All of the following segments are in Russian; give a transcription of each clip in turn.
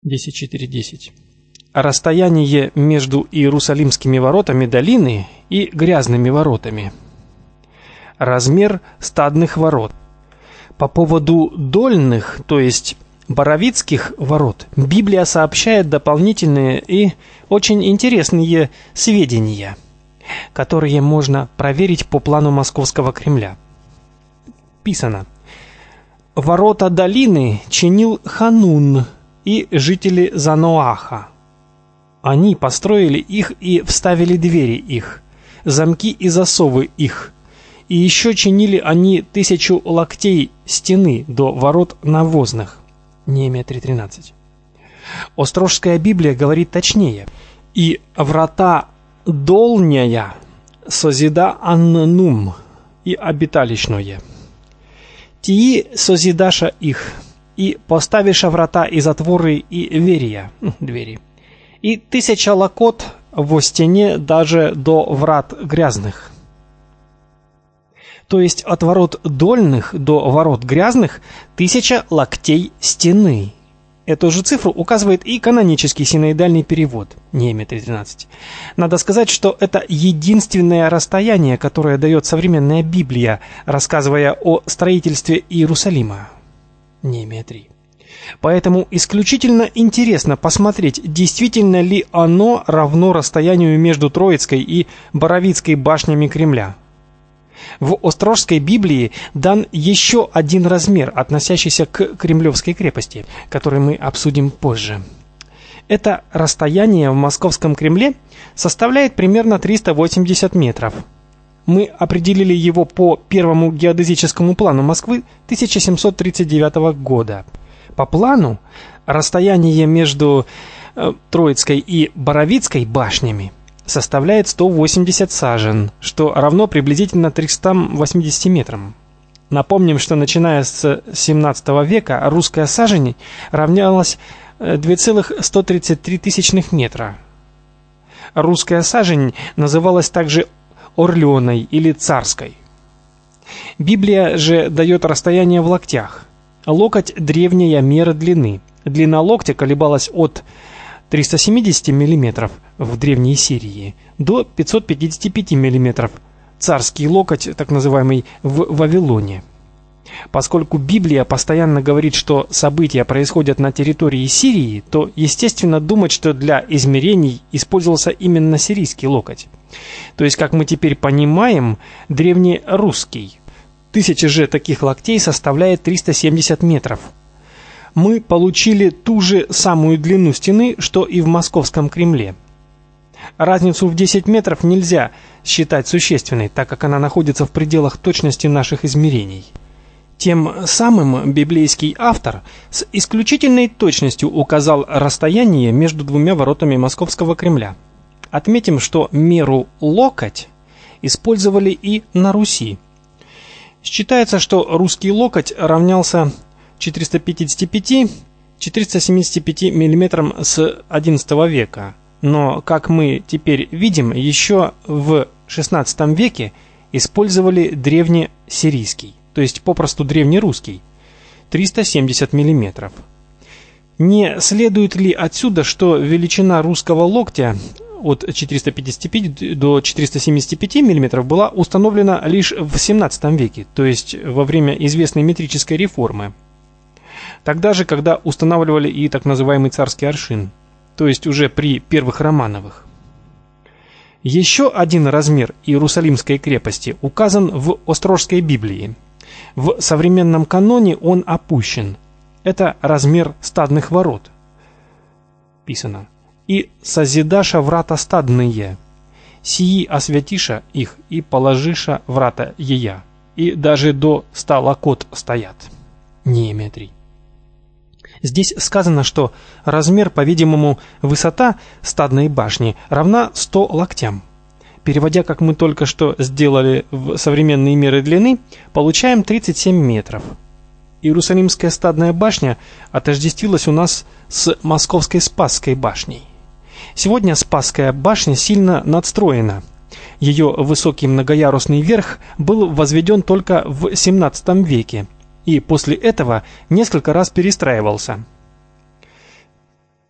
10.4.10. Расстояние между Иерусалимскими воротами долины и грязными воротами. Размер стадных ворот. По поводу дольных, то есть боровицких ворот, Библия сообщает дополнительные и очень интересные сведения, которые можно проверить по плану Московского Кремля. Писано: ворота долины чинил Ханун и жители Заноаха. Они построили их и вставили двери их, замки и засовы их. И еще чинили они 1000 локтей стены до ворот навозных. Неемия 3:13. Острожская Библия говорит точнее: и врата долняя созида аннум и обиталищное. Тии созидаша их, и поставиша врата и затворы и верия, двери. И 1000 локот во стене даже до врат грязных. То есть от ворот дольных до ворот грязных 1000 локтей стены. Эту же цифру указывает и канонический синоидальный перевод, Неемия 3:13. Надо сказать, что это единственное расстояние, которое дает современная Библия, рассказывая о строительстве Иерусалима, Неемия 3. Поэтому исключительно интересно посмотреть, действительно ли оно равно расстоянию между Троицкой и Боровицкой башнями Кремля. В Острожской Библии дан еще один размер, относящийся к Кремлевской крепости, который мы обсудим позже. Это расстояние в Московском Кремле составляет примерно 380 метров. Мы определили его по первому геодезическому плану Москвы 1739 года. По плану расстояние между Троицкой и Боровицкой башнями составляет 180 сажен, что равно приблизительно 380 метрам. Напомним, что начиная с 17 века русская сажень равнялась 2,133 метра. Русская сажень называлась также орленой или царской. Библия же дает расстояние в локтях. Локоть – древняя мера длины. Длина локтя колебалась от 370 мм в Древней Сирии до 555 мм, царский локоть, так называемый, в Вавилоне. Поскольку Библия постоянно говорит, что события происходят на территории Сирии, то естественно думать, что для измерений использовался именно сирийский локоть. То есть, как мы теперь понимаем, древнерусский. 1000 же таких локтей составляет 370 метров. Мы получили ту же самую длину стены, что и в Московском Кремле. Разницу в 10 метров нельзя считать существенной, так как она находится в пределах точности наших измерений. Тем самым библейский автор с исключительной точностью указал расстояние между двумя воротами Московского Кремля. Отметим, что меру локоть использовали и на Руси. Считается, что русский локоть равнялся 455-475 мм с XI века. Но, как мы теперь видим, еще в XVI веке использовали древнесирийский, то есть попросту древнерусский, 370 мм. Не следует ли отсюда, что величина русского локтя от 455 до 475 мм была установлена лишь в XVII веке, то есть во время известной метрической реформы. Тогда же, когда устанавливали и так называемый царский аршин, то есть уже при первых Романовых. Еще один размер Иерусалимской крепости указан в Острожской Библии. В современном каноне он опущен. Это размер стадных ворот. Писано: «И созидаша врата стадные, сии освятиша их и положиша врата ея, и даже до 100 локот стоят». Неемия 3. Здесь сказано, что размер, по-видимому, высота стадной башни равна 100 локтям. Переводя, как мы только что сделали, в современные меры длины, получаем 37 метров. Иерусалимская стадная башня отождествилась у нас с Московской Спасской башней. Сегодня Спасская башня сильно надстроена. Ее высокий многоярусный верх был возведен только в XVII веке и после этого несколько раз перестраивался.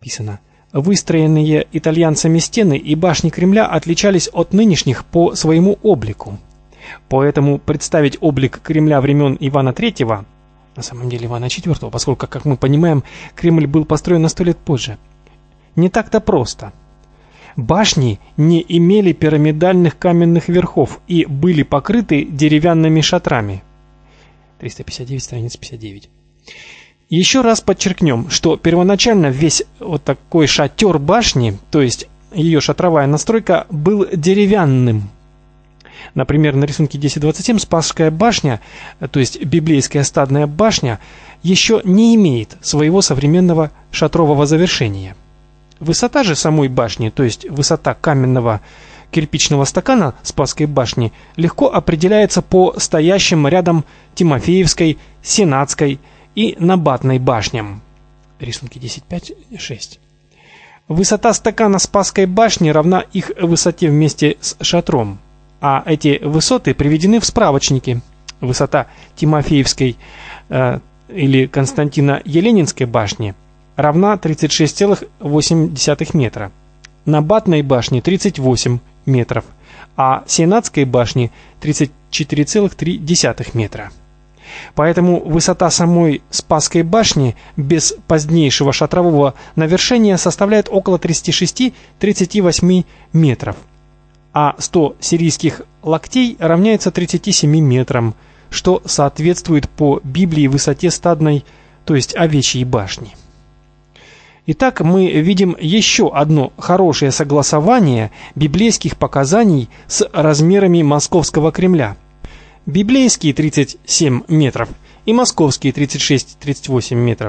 написано: выстроенные итальянцами стены и башни Кремля отличались от нынешних по своему облику. Поэтому представить облик Кремля времен Ивана III, на самом деле Ивана IV, поскольку, как мы понимаем, Кремль был построен на 100 лет позже, не так-то просто. Башни не имели пирамидальных каменных верхов и были покрыты деревянными шатрами. 359, страница 59. Еще раз подчеркнем, что первоначально весь вот такой шатер башни, то есть ее шатровая настройка, был деревянным. Например, на рисунке 1027 Спасская башня, то есть библейская стадная башня, еще не имеет своего современного шатрового завершения. Высота же самой башни, то есть высота каменного кирпичного стакана Спасской башни, легко определяется по стоящим рядом Тимофеевской, Сенатской и Набатной башням. Рисунки 10.5.6. Высота стакана Спасской башни равна их высоте вместе с шатром, а эти высоты приведены в справочнике. Высота Тимофеевской или Константино-Еленинской башни равна 36,8 метра, Набатной башни 38 метров, а Сенатской башни 34,3 метра. Поэтому высота самой Спасской башни без позднейшего шатрового навершения составляет около 36-38 метров, а 100 сирийских локтей равняется 37 метрам, что соответствует по Библии высоте стадной, то есть овечьей башни. Итак, мы видим еще одно хорошее согласование библейских показаний с размерами Московского Кремля. Библейские 37 метров и московские 36-38 метров.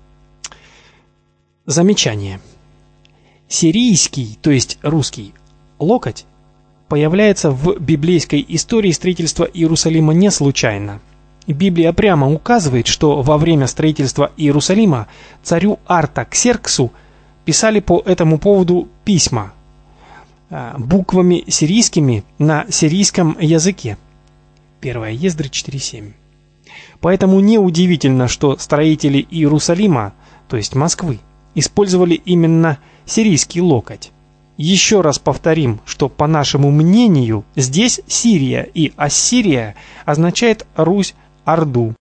Замечание. Сирийский, то есть русский, локоть появляется в библейской истории строительства Иерусалима не случайно. Библия прямо указывает, что во время строительства Иерусалима царю Артаксерксу писали по этому поводу письма буквами сирийскими на сирийском языке. 1 Ездры 4.7. Поэтому неудивительно, что строители Иерусалима, то есть Москвы, использовали именно сирийский локоть. Еще раз повторим, что по нашему мнению здесь Сирия и Ассирия означает Русь, Орду.